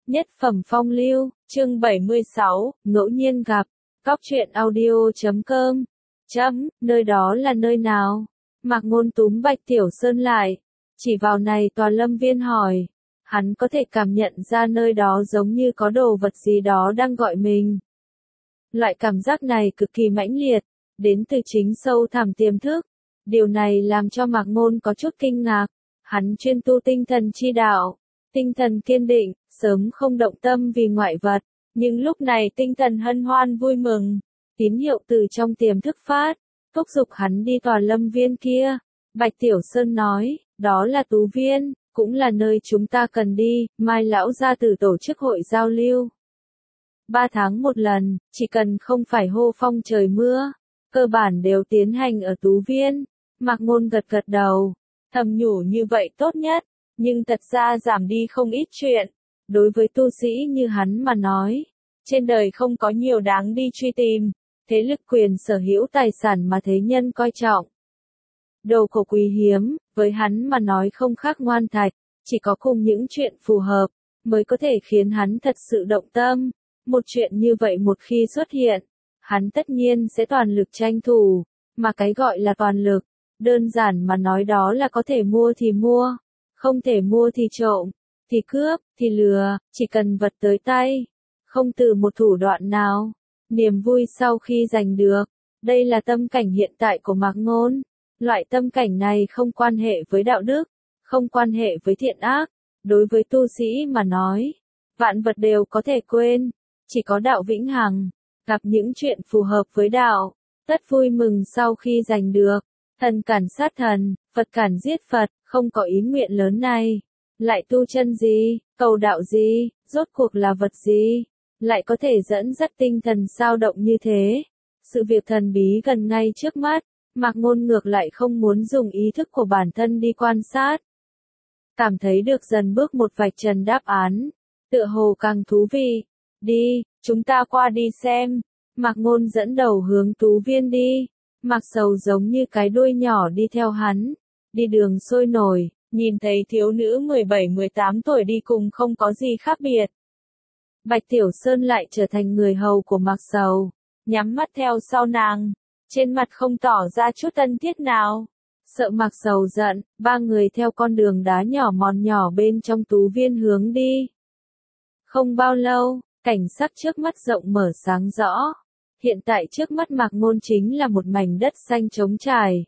Nhất phẩm phong lưu, chương 76, ngẫu nhiên gặp. Cóc truyện audio.com. Nơi đó là nơi nào? Mạc Ngôn túm Bạch Tiểu Sơn lại, chỉ vào này tòa lâm viên hỏi. Hắn có thể cảm nhận ra nơi đó giống như có đồ vật gì đó đang gọi mình. Loại cảm giác này cực kỳ mãnh liệt, đến từ chính sâu thẳm tiềm thức. Điều này làm cho Mạc Ngôn có chút kinh ngạc. Hắn chuyên tu tinh thần chi đạo, tinh thần kiên định, sớm không động tâm vì ngoại vật, nhưng lúc này tinh thần hân hoan vui mừng, tín hiệu từ trong tiềm thức phát, thúc giục hắn đi tòa lâm viên kia. Bạch Tiểu Sơn nói, đó là Tú Viên, cũng là nơi chúng ta cần đi. Mai lão gia tử tổ chức hội giao lưu 3 tháng một lần, chỉ cần không phải hô phong trời mưa, cơ bản đều tiến hành ở Tú Viên. Mạc Ngôn gật gật đầu, thầm nhủ như vậy tốt nhất, nhưng thật ra giảm đi không ít chuyện. Đối với tu sĩ như hắn mà nói, trên đời không có nhiều đáng đi truy tìm, thế lực quyền sở hữu tài sản mà thế nhân coi trọng. Đồ cổ quý hiếm, với hắn mà nói không khác ngoan thạch, chỉ có cùng những chuyện phù hợp, mới có thể khiến hắn thật sự động tâm. Một chuyện như vậy một khi xuất hiện, hắn tất nhiên sẽ toàn lực tranh thủ, mà cái gọi là toàn lực, đơn giản mà nói đó là có thể mua thì mua, không thể mua thì trộm, thì cướp, thì lừa, chỉ cần vật tới tay, không từ một thủ đoạn nào. Niềm vui sau khi giành được, đây là tâm cảnh hiện tại của Mạc Ngôn. Loại tâm cảnh này không quan hệ với đạo đức, không quan hệ với thiện ác. Đối với tu sĩ mà nói, vạn vật đều có thể quên, chỉ có đạo vĩnh hằng. Gặp những chuyện phù hợp với đạo, tất vui mừng sau khi giành được. Thần cản sát thần, Phật cản giết Phật, không có ý nguyện lớn này. Lại tu chân gì, cầu đạo gì, rốt cuộc là vật gì, lại có thể dẫn dắt tinh thần sao động như thế. Sự việc thần bí gần ngay trước mắt, Mạc Ngôn ngược lại không muốn dùng ý thức của bản thân đi quan sát. Cảm thấy được dần bước một vạch trần đáp án, tựa hồ càng thú vị. Đi, chúng ta qua đi xem. Mạc Ngôn dẫn đầu hướng Tú Viên đi. Mạc Sầu giống như cái đuôi nhỏ đi theo hắn. Đi đường sôi nổi, nhìn thấy thiếu nữ 17-18 tuổi đi cùng không có gì khác biệt. Bạch Tiểu Sơn lại trở thành người hầu của Mạc Sầu, nhắm mắt theo sau nàng, trên mặt không tỏ ra chút thân thiết nào. Sợ Mạc Sầu giận, ba người theo con đường đá nhỏ mòn nhỏ bên trong Tú Viên hướng đi. Không bao lâu, cảnh sắc trước mắt rộng mở sáng rõ. Hiện tại trước mắt Mạc Ngôn chính là một mảnh đất xanh trống trải.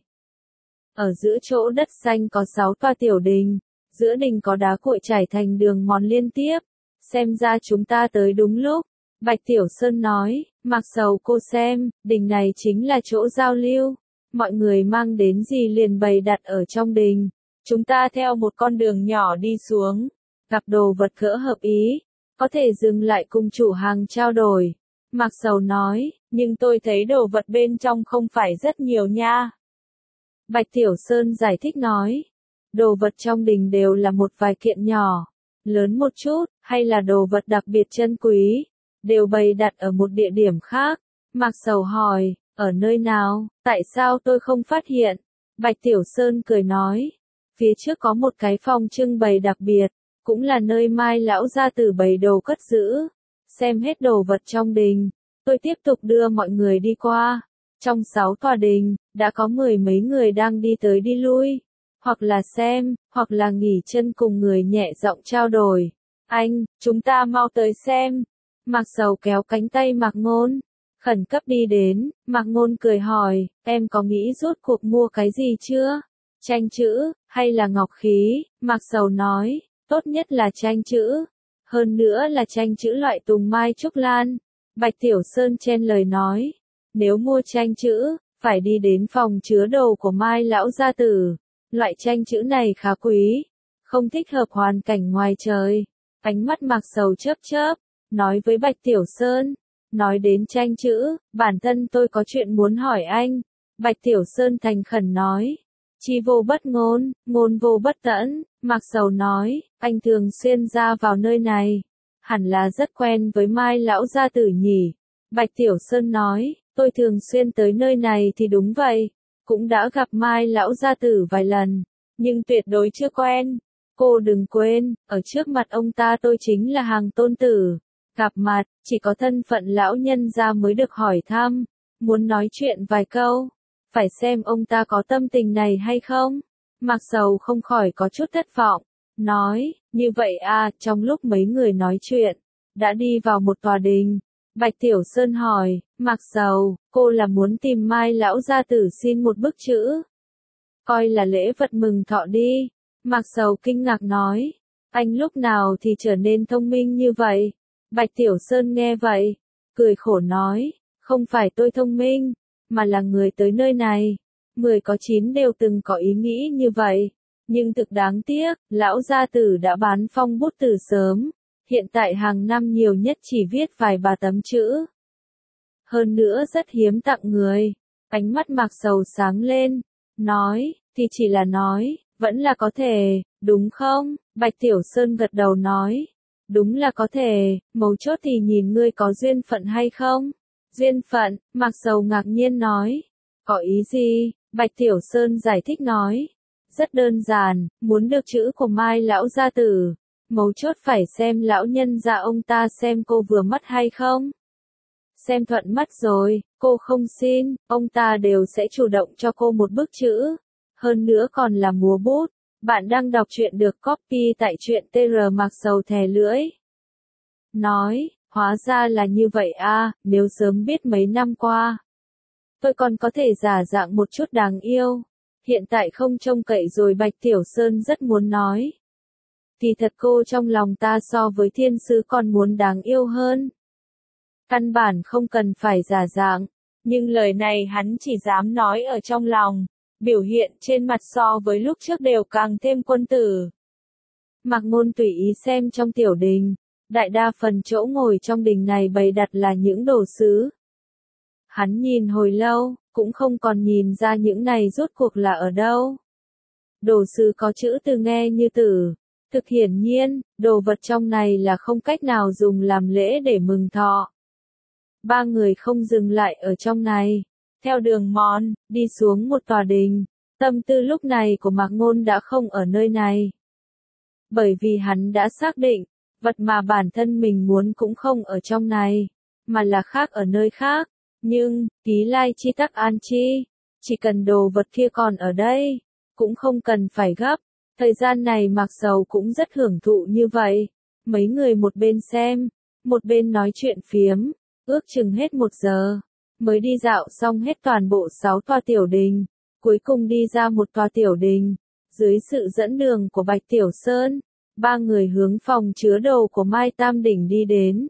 Ở giữa chỗ đất xanh có 6 tòa tiểu đình, giữa đình có đá cuội trải thành đường mòn liên tiếp. Xem ra chúng ta tới đúng lúc. Bạch Tiểu Sơn nói, Mạc Sầu cô xem, đình này chính là chỗ giao lưu. Mọi người mang đến gì liền bày đặt ở trong đình. Chúng ta theo một con đường nhỏ đi xuống, gặp đồ vật gỡ hợp ý, có thể dừng lại cùng chủ hàng trao đổi. Mạc Sầu nói, nhưng tôi thấy đồ vật bên trong không phải rất nhiều nha. Bạch Tiểu Sơn giải thích nói, đồ vật trong đình đều là một vài kiện nhỏ, lớn một chút, hay là đồ vật đặc biệt chân quý, đều bày đặt ở một địa điểm khác. Mạc Sầu hỏi, ở nơi nào, tại sao tôi không phát hiện? Bạch Tiểu Sơn cười nói, phía trước có một cái phòng trưng bày đặc biệt, cũng là nơi Mai lão gia tử bày đồ cất giữ. Xem hết đồ vật trong đình, tôi tiếp tục đưa mọi người đi qua. Trong 6 tòa đình, đã có 10 mấy người đang đi tới đi lui, hoặc là xem, hoặc là nghỉ chân cùng người nhẹ giọng trao đổi. Anh, chúng ta mau tới xem. Mạc Sầu kéo cánh tay Mạc Ngôn, khẩn cấp đi đến. Mạc Ngôn cười hỏi, em có nghĩ rốt cuộc mua cái gì chưa? Tranh chữ, hay là ngọc khí? Mạc Sầu nói, tốt nhất là tranh chữ. Hơn nữa là tranh chữ loại tùng mai trúc lan. Bạch Tiểu Sơn chen lời nói, nếu mua tranh chữ, phải đi đến phòng chứa đồ của Mai lão gia tử. Loại tranh chữ này khá quý, không thích hợp hoàn cảnh ngoài trời. Ánh mắt Mạc Sầu chớp chớp, nói với Bạch Tiểu Sơn, nói đến tranh chữ, bản thân tôi có chuyện muốn hỏi anh. Bạch Tiểu Sơn thành khẩn nói, chi vô bất ngôn, ngôn vô bất tẫn. Mạc Sầu nói, anh thường xuyên ra vào nơi này, hẳn là rất quen với Mai lão gia tử nhỉ. Bạch Tiểu Sơn nói, tôi thường xuyên tới nơi này thì đúng vậy, cũng đã gặp Mai lão gia tử vài lần, nhưng tuyệt đối chưa quen. cô đừng quên, ở trước mặt ông ta tôi chính là hàng tôn tử. Gặp mặt, chỉ có thân phận lão nhân gia mới được hỏi thăm, muốn nói chuyện vài câu. Phải xem ông ta có tâm tình này hay không. Mạc Sầu không khỏi có chút thất vọng. Nói, như vậy à, trong lúc mấy người nói chuyện, đã đi vào một tòa đình. Bạch Tiểu Sơn hỏi, Mạc Sầu, cô là muốn tìm Mai lão gia tử xin một bức chữ. Coi là lễ vật mừng thọ đi. Mạc Sầu kinh ngạc nói, anh lúc nào thì trở nên thông minh như vậy? Bạch Tiểu Sơn nghe vậy, cười khổ nói, không phải tôi thông minh, mà là người tới nơi này. 10 có 9 đều từng có ý nghĩ như vậy. Nhưng thực đáng tiếc, lão gia tử đã bán phong bút từ sớm. Hiện tại hàng năm nhiều nhất chỉ viết vài ba tấm chữ. Hơn nữa rất hiếm tặng người. Ánh mắt Mạc Sầu sáng lên, nói, thì chỉ là nói, vẫn là có thể, đúng không? Bạch Tiểu Sơn gật đầu nói, đúng là có thể, mấu chốt thì nhìn ngươi có duyên phận hay không? Duyên phận, Mạc Sầu ngạc nhiên nói, có ý gì? Bạch Tiểu Sơn giải thích nói, rất đơn giản, muốn được chữ của Mai lão gia tử, mấu chốt phải xem lão nhân gia ông ta xem cô vừa mắt hay không. Xem thuận mắt rồi, cô không xin, ông ta đều sẽ chủ động cho cô một bức chữ. Hơn nữa còn là múa bút. Bạn đang đọc truyện được copy tại truyện TR Mạc Sầu thè lưỡi. Nói, hóa ra là như vậy à, nếu sớm biết mấy năm qua. Tôi còn có thể giả dạng một chút đáng yêu. Hiện tại không trông cậy rồi. Bạch Tiểu Sơn rất muốn nói. Thì thật cô trong lòng ta so với thiên sứ còn muốn đáng yêu hơn. Căn bản không cần phải giả dạng. Nhưng lời này hắn chỉ dám nói ở trong lòng. Biểu hiện trên mặt so với lúc trước đều càng thêm quân tử. Mạc Ngôn tùy ý xem trong tiểu đình. Đại đa phần chỗ ngồi trong đình này bày đặt là những đồ sứ. Hắn nhìn hồi lâu, cũng không còn nhìn ra những này rốt cuộc là ở đâu. Đồ sứ có chữ từ nghe như tử. Thực hiển nhiên, đồ vật trong này là không cách nào dùng làm lễ để mừng thọ. Ba người không dừng lại ở trong này. Theo đường mòn, đi xuống một tòa đình. Tâm tư lúc này của Mạc Ngôn đã không ở nơi này. Bởi vì hắn đã xác định, vật mà bản thân mình muốn cũng không ở trong này, mà là khác ở nơi khác. Nhưng, ký lai chi tắc an chi, chỉ cần đồ vật kia còn ở đây, cũng không cần phải gấp. Thời gian này Mạc Sầu cũng rất hưởng thụ như vậy. Mấy người một bên xem, một bên nói chuyện phiếm, ước chừng hết 1 giờ. Mới đi dạo xong hết toàn bộ 6 tòa tiểu đình, cuối cùng đi ra một tòa tiểu đình. Dưới sự dẫn đường của Bạch Tiểu Sơn, ba người hướng phòng chứa đồ của Mai Tam Đỉnh đi đến.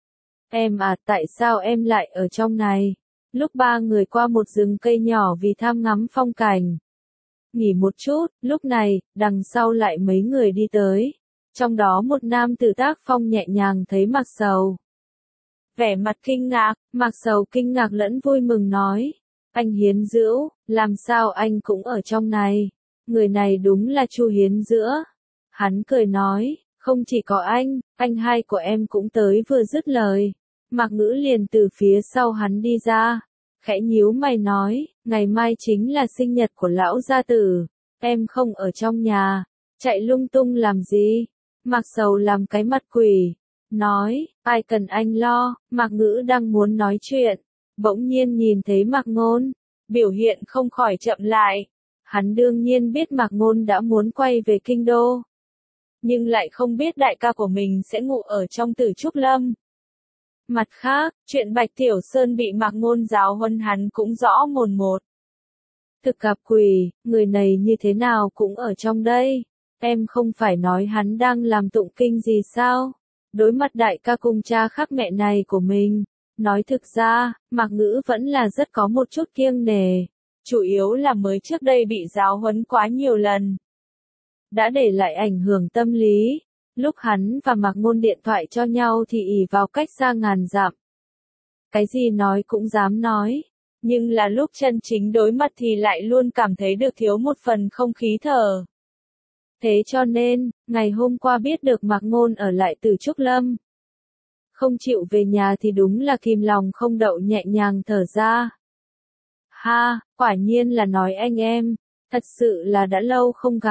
Em à, tại sao em lại ở trong này? Lúc ba người qua một rừng cây nhỏ vì tham ngắm phong cảnh. Nghỉ một chút, lúc này, đằng sau lại mấy người đi tới. Trong đó một nam tử tác phong nhẹ nhàng thấy Mạc Sầu. Vẻ mặt kinh ngạc, Mạc Sầu kinh ngạc lẫn vui mừng nói. Anh Hiến Dữu, làm sao anh cũng ở trong này? Người này đúng là Chu Hiến Giữa. Hắn cười nói, không chỉ có anh hai của em cũng tới. Vừa dứt lời, Mạc Ngữ liền từ phía sau hắn đi ra. Khẽ nhíu mày nói, ngày mai chính là sinh nhật của lão gia tử. Em không ở trong nhà, chạy lung tung làm gì? Mạc Sầu làm cái mặt quỷ. Nói, ai cần anh lo. Mạc Ngữ đang muốn nói chuyện, bỗng nhiên nhìn thấy Mạc Ngôn, biểu hiện không khỏi chậm lại. Hắn đương nhiên biết Mạc Ngôn đã muốn quay về kinh đô, nhưng lại không biết đại ca của mình sẽ ngủ ở trong Tử Trúc Lâm. Mặt khác, chuyện Bạch Tiểu Sơn bị Mạc Ngôn giáo huấn hắn cũng rõ mồn một. Thực gặp quỷ, người này như thế nào cũng ở trong đây. Em không phải nói hắn đang làm tụng kinh gì sao? Đối mặt đại ca cùng cha khác mẹ này của mình, nói thực ra, Mạc Ngữ vẫn là rất có một chút kiêng nể. Chủ yếu là mới trước đây bị giáo huấn quá nhiều lần, đã để lại ảnh hưởng tâm lý. Lúc hắn và Mạc Ngôn điện thoại cho nhau thì ỷ vào cách xa ngàn dặm. Cái gì nói cũng dám nói, nhưng là lúc chân chính đối mặt thì lại luôn cảm thấy được thiếu một phần không khí thở. Thế cho nên, ngày hôm qua biết được Mạc Ngôn ở lại Tử Trúc Lâm, không chịu về nhà thì đúng là kìm lòng không đậu nhẹ nhàng thở ra. Ha, quả nhiên là nói anh em, thật sự là đã lâu không gặp.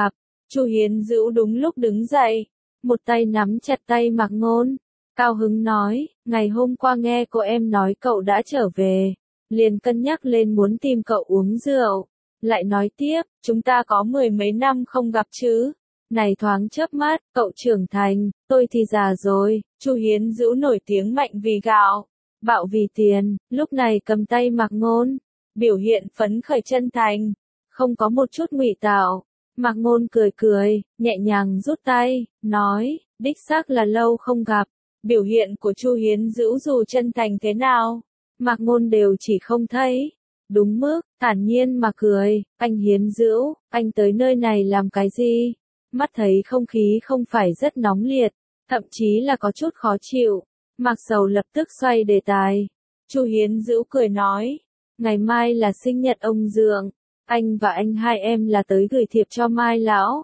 Chu Hiến Dữu đúng lúc đứng dậy, một tay nắm chặt tay Mạc Ngôn, cao hứng nói, ngày hôm qua nghe cô em nói cậu đã trở về, liền cân nhắc lên muốn tìm cậu uống rượu, lại nói tiếp, chúng ta có 10 mấy năm không gặp chứ. Này thoáng chớp mắt, cậu trưởng thành, tôi thì già rồi. Chu Hiến Dữu nổi tiếng mạnh vì gạo, bạo vì tiền, lúc này cầm tay Mạc Ngôn, biểu hiện phấn khởi chân thành, không có một chút ngụy tạo. Mạc Ngôn cười cười, nhẹ nhàng rút tay, nói, đích xác là lâu không gặp. Biểu hiện của Chu Hiến Dữu dù chân thành thế nào, Mạc Ngôn đều chỉ không thấy. Đúng mức, thản nhiên mà cười, anh Hiến Dữu, anh tới nơi này làm cái gì? Mắt thấy không khí không phải rất nóng liệt, thậm chí là có chút khó chịu. Mạc Sầu lập tức xoay đề tài. Chu Hiến Dữu cười nói, ngày mai là sinh nhật ông Dượng, anh và anh hai em là tới gửi thiệp cho Mai Lão.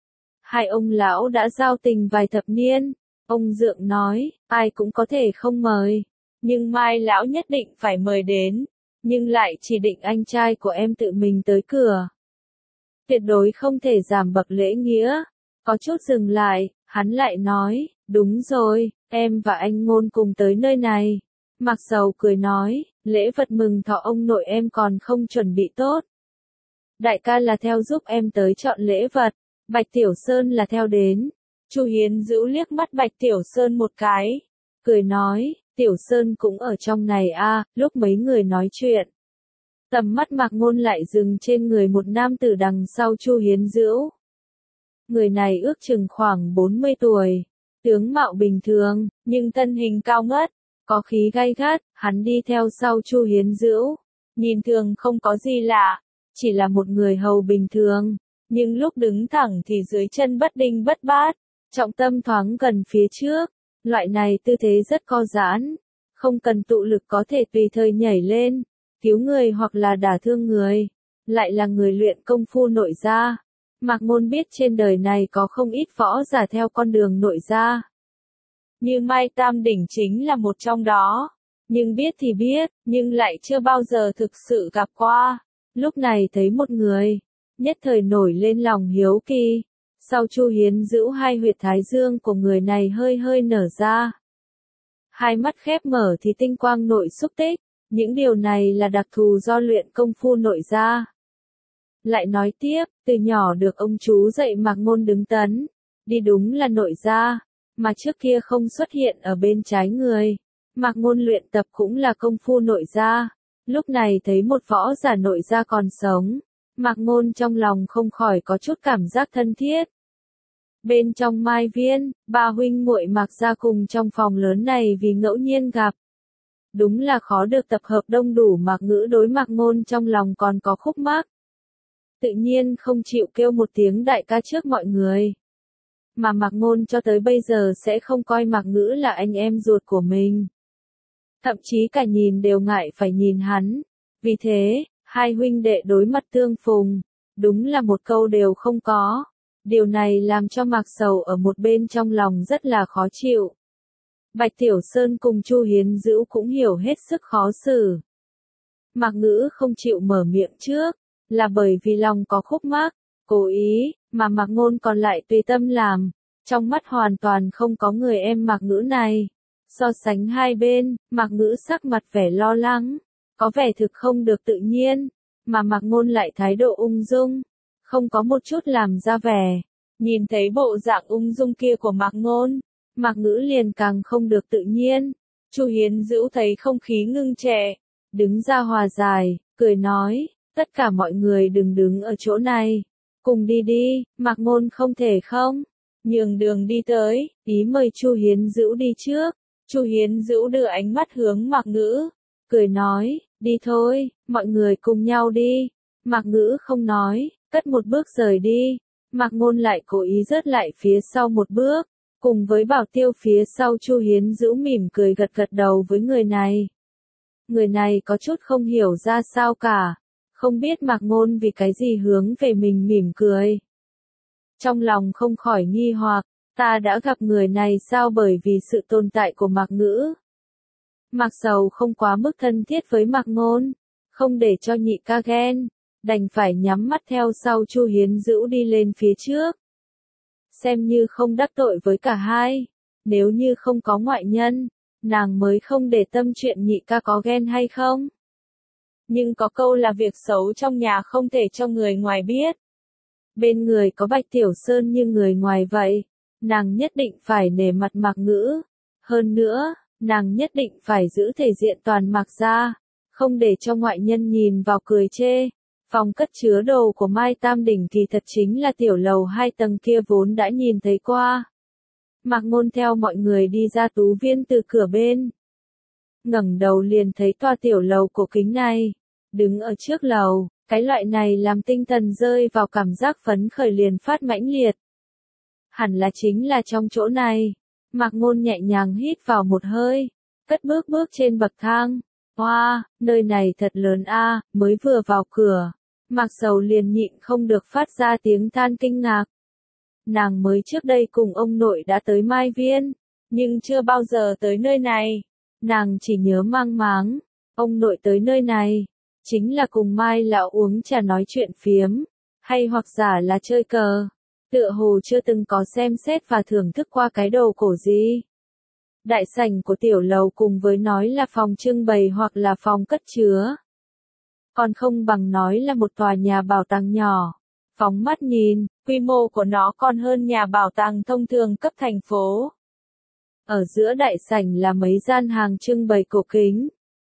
Hai ông lão đã giao tình vài thập niên. Ông Dượng nói, ai cũng có thể không mời, nhưng Mai Lão nhất định phải mời đến, nhưng lại chỉ định anh trai của em tự mình tới cửa. Tuyệt đối không thể giảm bậc lễ nghĩa. Có chút dừng lại, hắn lại nói, đúng rồi, em và anh Ngôn cùng tới nơi này. Mạc Sầu cười nói, lễ vật mừng thọ ông nội em còn không chuẩn bị tốt. Đại ca là theo giúp em tới chọn lễ vật, Bạch Tiểu Sơn là theo đến. Chu Hiến Dữu liếc mắt Bạch Tiểu Sơn một cái, cười nói, Tiểu Sơn cũng ở trong này a. Lúc mấy người nói chuyện, tầm mắt Mạc Ngôn lại dừng trên người một nam tử đằng sau Chu Hiến Dữu. Người này ước chừng khoảng 40 tuổi, tướng mạo bình thường, nhưng thân hình cao ngất, có khí gay gắt, hắn đi theo sau Chu Hiến Dữu, nhìn thường không có gì lạ, chỉ là một người hầu bình thường, nhưng lúc đứng thẳng thì dưới chân bất đinh bất bát, trọng tâm thoáng gần phía trước, loại này tư thế rất co giãn, không cần tụ lực có thể tùy thời nhảy lên, cứu người hoặc là đả thương người, lại là người luyện công phu nội gia. Mạc Ngôn biết trên đời này có không ít võ giả theo con đường nội gia. Như Mai Tam Đỉnh chính là một trong đó, nhưng biết thì biết, nhưng lại chưa bao giờ thực sự gặp qua. Lúc này thấy một người, nhất thời nổi lên lòng hiếu kỳ. Sau Chu Hiến Dữu hai huyệt thái dương của người này hơi hơi nở ra. Hai mắt khép mở thì tinh quang nội xúc tích, những điều này là đặc thù do luyện công phu nội gia. Lại nói tiếp, từ nhỏ được ông chú dạy Mạc Ngôn đứng tấn, đi đúng là nội gia, mà trước kia không xuất hiện ở bên trái người. Mạc Ngôn luyện tập cũng là công phu nội gia, lúc này thấy một võ giả nội gia còn sống, Mạc Ngôn trong lòng không khỏi có chút cảm giác thân thiết. Bên trong Mai Viên, ba huynh muội Mạc gia cùng trong phòng lớn này vì ngẫu nhiên gặp. Đúng là khó được tập hợp đông đủ. Mạc Ngữ đối Mạc Ngôn trong lòng còn có khúc mắc, tự nhiên không chịu kêu một tiếng đại ca trước mọi người. Mà Mạc Ngôn cho tới bây giờ sẽ không coi Mạc Ngữ là anh em ruột của mình. Thậm chí cả nhìn đều ngại phải nhìn hắn. Vì thế, hai huynh đệ đối mặt tương phùng, đúng là một câu đều không có. Điều này làm cho Mạc Sầu ở một bên trong lòng rất là khó chịu. Bạch Tiểu Sơn cùng Chu Hiến Dữu cũng hiểu hết sức khó xử. Mạc Ngữ không chịu mở miệng trước, là bởi vì lòng có khúc mắc, cố ý, mà Mạc Ngôn còn lại tùy tâm làm, trong mắt hoàn toàn không có người em Mạc Ngữ này. So sánh hai bên, Mạc Ngữ sắc mặt vẻ lo lắng, có vẻ thực không được tự nhiên, mà Mạc Ngôn lại thái độ ung dung, không có một chút làm ra vẻ. Nhìn thấy bộ dạng ung dung kia của Mạc Ngôn, Mạc Ngữ liền càng không được tự nhiên. Chu Hiến Dữu thấy không khí ngưng trệ, đứng ra hòa giải, cười nói, tất cả mọi người đừng đứng ở chỗ này, cùng đi đi. Mạc Ngôn không thể không, nhường đường đi tới, ý mời Chu Hiến Dữu đi trước. Chu Hiến Dữu đưa ánh mắt hướng Mạc Ngữ, cười nói, đi thôi, mọi người cùng nhau đi. Mạc Ngữ không nói, cất một bước rời đi. Mạc Ngôn lại cố ý rớt lại phía sau một bước, cùng với Bảo Tiêu phía sau. Chu Hiến Dữu mỉm cười gật gật đầu với người này. Người này có chút không hiểu ra sao cả, không biết Mạc Ngôn vì cái gì hướng về mình mỉm cười. Trong lòng không khỏi nghi hoặc, ta đã gặp người này sao? Bởi vì sự tồn tại của Mạc Ngữ. Mạc Sầu không quá mức thân thiết với Mạc Ngôn, không để cho nhị ca ghen, đành phải nhắm mắt theo sau Chu Hiến Dữu đi lên phía trước. xem như không đắc tội với cả hai. Nếu như không có ngoại nhân, nàng mới không để tâm chuyện nhị ca có ghen hay không. Nhưng có câu là việc xấu trong nhà không thể cho người ngoài biết. Bên người có Bạch Tiểu Sơn như người ngoài vậy, nàng nhất định phải nể mặt Mạc Ngữ. Hơn nữa, nàng nhất định phải giữ thể diện toàn Mạc gia, không để cho ngoại nhân nhìn vào cười chê. Phòng cất chứa đồ của Mai Tam Đỉnh kỳ thật chính là tiểu lầu 2 tầng kia vốn đã nhìn thấy qua. Mạc Ngôn theo mọi người đi ra tú viên từ cửa bên. Ngẩng đầu liền thấy tòa tiểu lầu cổ kính này. Đứng ở trước lầu, cái loại này làm tinh thần rơi vào cảm giác phấn khởi liền phát mãnh liệt. Hẳn là chính là trong chỗ này. Mạc Ngôn nhẹ nhàng hít vào một hơi, cất bước trên bậc thang. Wow, nơi này thật lớn a, mới vừa vào cửa. Mạc Sầu liền nhịn không được phát ra tiếng than kinh ngạc. Nàng mới trước đây cùng ông nội đã tới Mai Viên, nhưng chưa bao giờ tới nơi này. Nàng chỉ nhớ mang máng, ông nội tới nơi này, chính là cùng Mai lão uống trà nói chuyện phiếm, hay hoặc giả là chơi cờ. Tựa hồ chưa từng có xem xét và thưởng thức qua cái đồ cổ gì. Đại sảnh của tiểu lầu cùng với nói là phòng trưng bày hoặc là phòng cất chứa. Còn không bằng nói là một tòa nhà bảo tàng nhỏ. Phóng mắt nhìn, quy mô của nó còn hơn nhà bảo tàng thông thường cấp thành phố. Ở giữa đại sảnh là mấy gian hàng trưng bày cổ kính.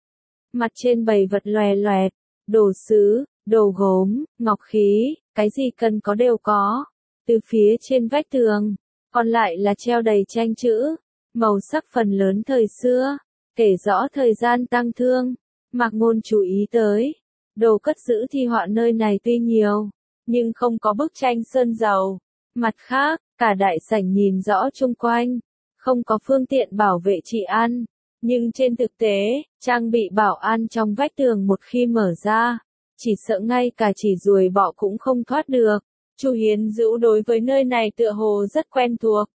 Mặt trên bày vật lòe loẹt, đồ sứ, đồ gốm, ngọc khí, cái gì cần có đều có. Từ phía trên vách tường, còn lại là treo đầy tranh chữ, màu sắc phần lớn thời xưa, kể rõ thời gian tang thương. Mạc Ngôn chú ý tới, đồ cất giữ thi họa nơi này tuy nhiều, nhưng không có bức tranh sơn dầu. Mặt khác, cả đại sảnh nhìn rõ chung quanh, không có phương tiện bảo vệ trị an, nhưng trên thực tế, trang bị bảo an trong vách tường một khi mở ra, chỉ sợ ngay cả chỉ ruồi bọ cũng không thoát được. Chu Hiến Dữu đối với nơi này tựa hồ rất quen thuộc.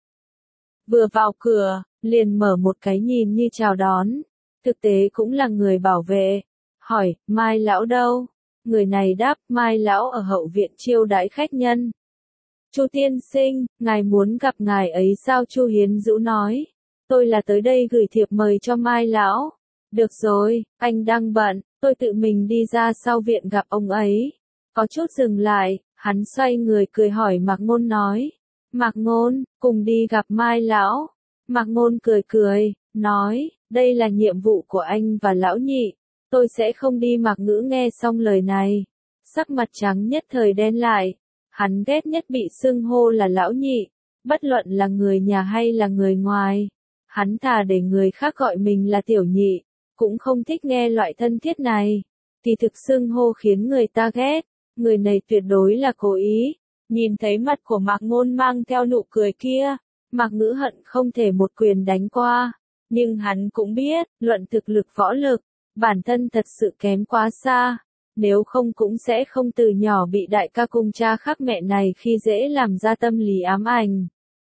Vừa vào cửa, liền mở một cái nhìn như chào đón, thực tế cũng là người bảo vệ. Hỏi, Mai lão đâu? Người này đáp, Mai lão ở hậu viện chiêu đãi khách nhân. Chu tiên sinh, ngài muốn gặp ngài ấy sao? Chu Hiến Dữu nói. Tôi là tới đây gửi thiệp mời cho Mai lão. Được rồi, anh đang bận, tôi tự mình đi ra sau viện gặp ông ấy. Có chút dừng lại, hắn xoay người cười hỏi Mạc Ngôn nói. Mạc Ngôn, cùng đi gặp Mai lão. Mạc Ngôn cười, nói, đây là nhiệm vụ của anh và lão nhị. Tôi sẽ không đi. Mạc Ngữ nghe xong lời này, sắc mặt trắng nhất thời đen lại. Hắn ghét nhất bị xưng hô là lão nhị, bất luận là người nhà hay là người ngoài. Hắn thà để người khác gọi mình là tiểu nhị, cũng không thích nghe loại thân thiết này. Kỳ thực xưng hô khiến người ta ghét, người này tuyệt đối là cố ý. Nhìn thấy mặt của Mạc Ngôn mang theo nụ cười kia, Mạc Ngữ hận không thể một quyền đánh qua. Nhưng hắn cũng biết, luận thực lực võ lực, bản thân thật sự kém quá xa. Nếu không cũng sẽ không từ nhỏ bị đại ca cùng cha khác mẹ này khi dễ làm ra tâm lý ám ảnh.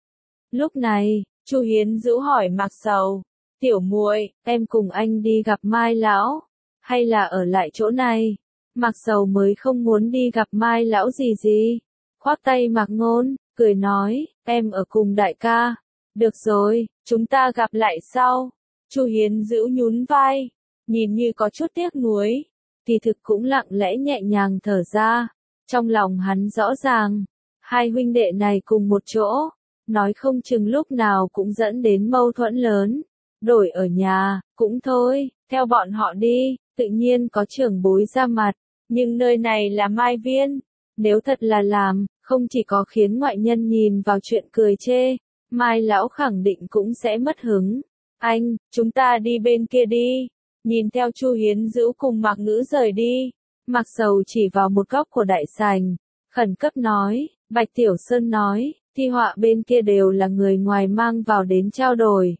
Lúc này, Chu Hiến Dữu hỏi Mạc Sầu, tiểu muội, em cùng anh đi gặp Mai lão, hay là ở lại chỗ này? Mạc Sầu mới không muốn đi gặp Mai lão gì. Khoác tay Mạc Ngôn, cười nói, em ở cùng đại ca. Được rồi, chúng ta gặp lại sau. Chu Hiến Dữu nhún vai, nhìn như có chút tiếc nuối, kỳ thực cũng lặng lẽ nhẹ nhàng thở ra. Trong lòng hắn rõ ràng, hai huynh đệ này cùng một chỗ, nói không chừng lúc nào cũng dẫn đến mâu thuẫn lớn. Đổi ở nhà, cũng thôi, theo bọn họ đi, tự nhiên có trưởng bối ra mặt, nhưng nơi này là Mai Viên. Nếu thật là làm, không chỉ có khiến ngoại nhân nhìn vào chuyện cười chê, Mai lão khẳng định cũng sẽ mất hứng. Anh, chúng ta đi bên kia đi. Nhìn theo Chu Hiến Dữu cùng Mạc Ngữ rời đi, Mạc Sầu chỉ vào một góc của đại sảnh, khẩn cấp nói, Bạch Tiểu Sơn nói, thi họa bên kia đều là người ngoài mang vào đến trao đổi.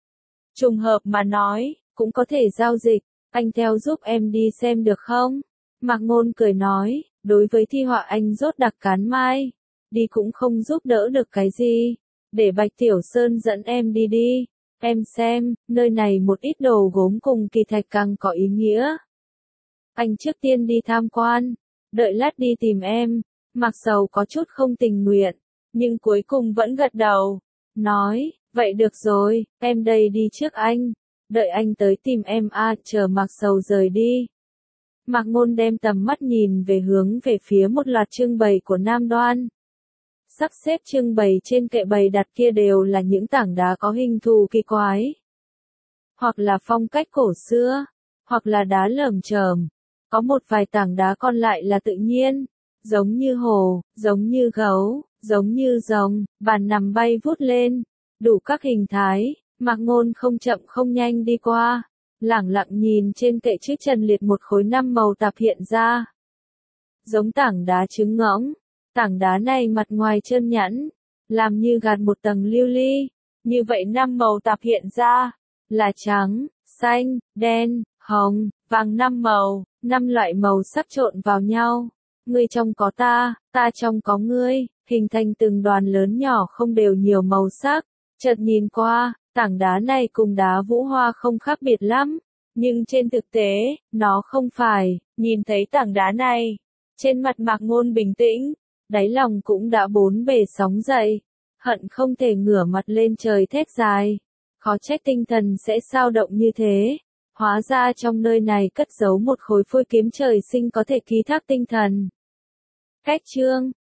Trùng hợp mà nói, cũng có thể giao dịch, anh theo giúp em đi xem được không? Mạc Ngôn cười nói, đối với thi họa anh rốt đặc cán mai, đi cũng không giúp đỡ được cái gì, để Bạch Tiểu Sơn dẫn em đi đi. Em xem, nơi này một ít đồ gốm cùng kỳ thạch càng có ý nghĩa. Anh trước tiên đi tham quan, đợi lát đi tìm em. Mạc Sầu có chút không tình nguyện, nhưng cuối cùng vẫn gật đầu, nói, vậy được rồi, em đây đi trước anh, đợi anh tới tìm em chờ Mạc Sầu rời đi. Mạc Ngôn đem tầm mắt nhìn về phía một loạt trưng bày của Nam Đoan. Sắp xếp trưng bày trên kệ bày đặt kia đều là những tảng đá có hình thù kỳ quái, hoặc là phong cách cổ xưa, hoặc là đá lởm chởm. Có một vài tảng đá còn lại là tự nhiên, giống như hồ, giống như gấu, giống như rồng, bàn nằm bay vút lên, đủ các hình thái. Mạc Ngôn không chậm không nhanh đi qua, lẳng lặng nhìn trên kệ trước Trần Liệt một khối 5 màu tạp hiện ra. Giống tảng đá trứng ngỗng, tảng đá này mặt ngoài trơn nhẵn, làm như gạt một tầng lưu ly. Như vậy 5 màu tạp hiện ra, là trắng, xanh, đen, hồng, vàng 5 màu, 5 loại màu sắc trộn vào nhau. Ngươi trong có ta trong có ngươi, hình thành từng đoàn lớn nhỏ không đều nhiều màu sắc. Chợt nhìn qua, tảng đá này cùng đá vũ hoa không khác biệt lắm, nhưng trên thực tế, nó không phải. Nhìn thấy tảng đá này, trên mặt Mạc Ngôn bình tĩnh, đáy lòng cũng đã bốn bề sóng dậy, hận không thể ngửa mặt lên trời thét dài. Khó trách tinh thần sẽ sao động như thế, hóa ra trong nơi này cất giấu một khối phôi kiếm trời sinh có thể ký thác tinh thần. Cách chương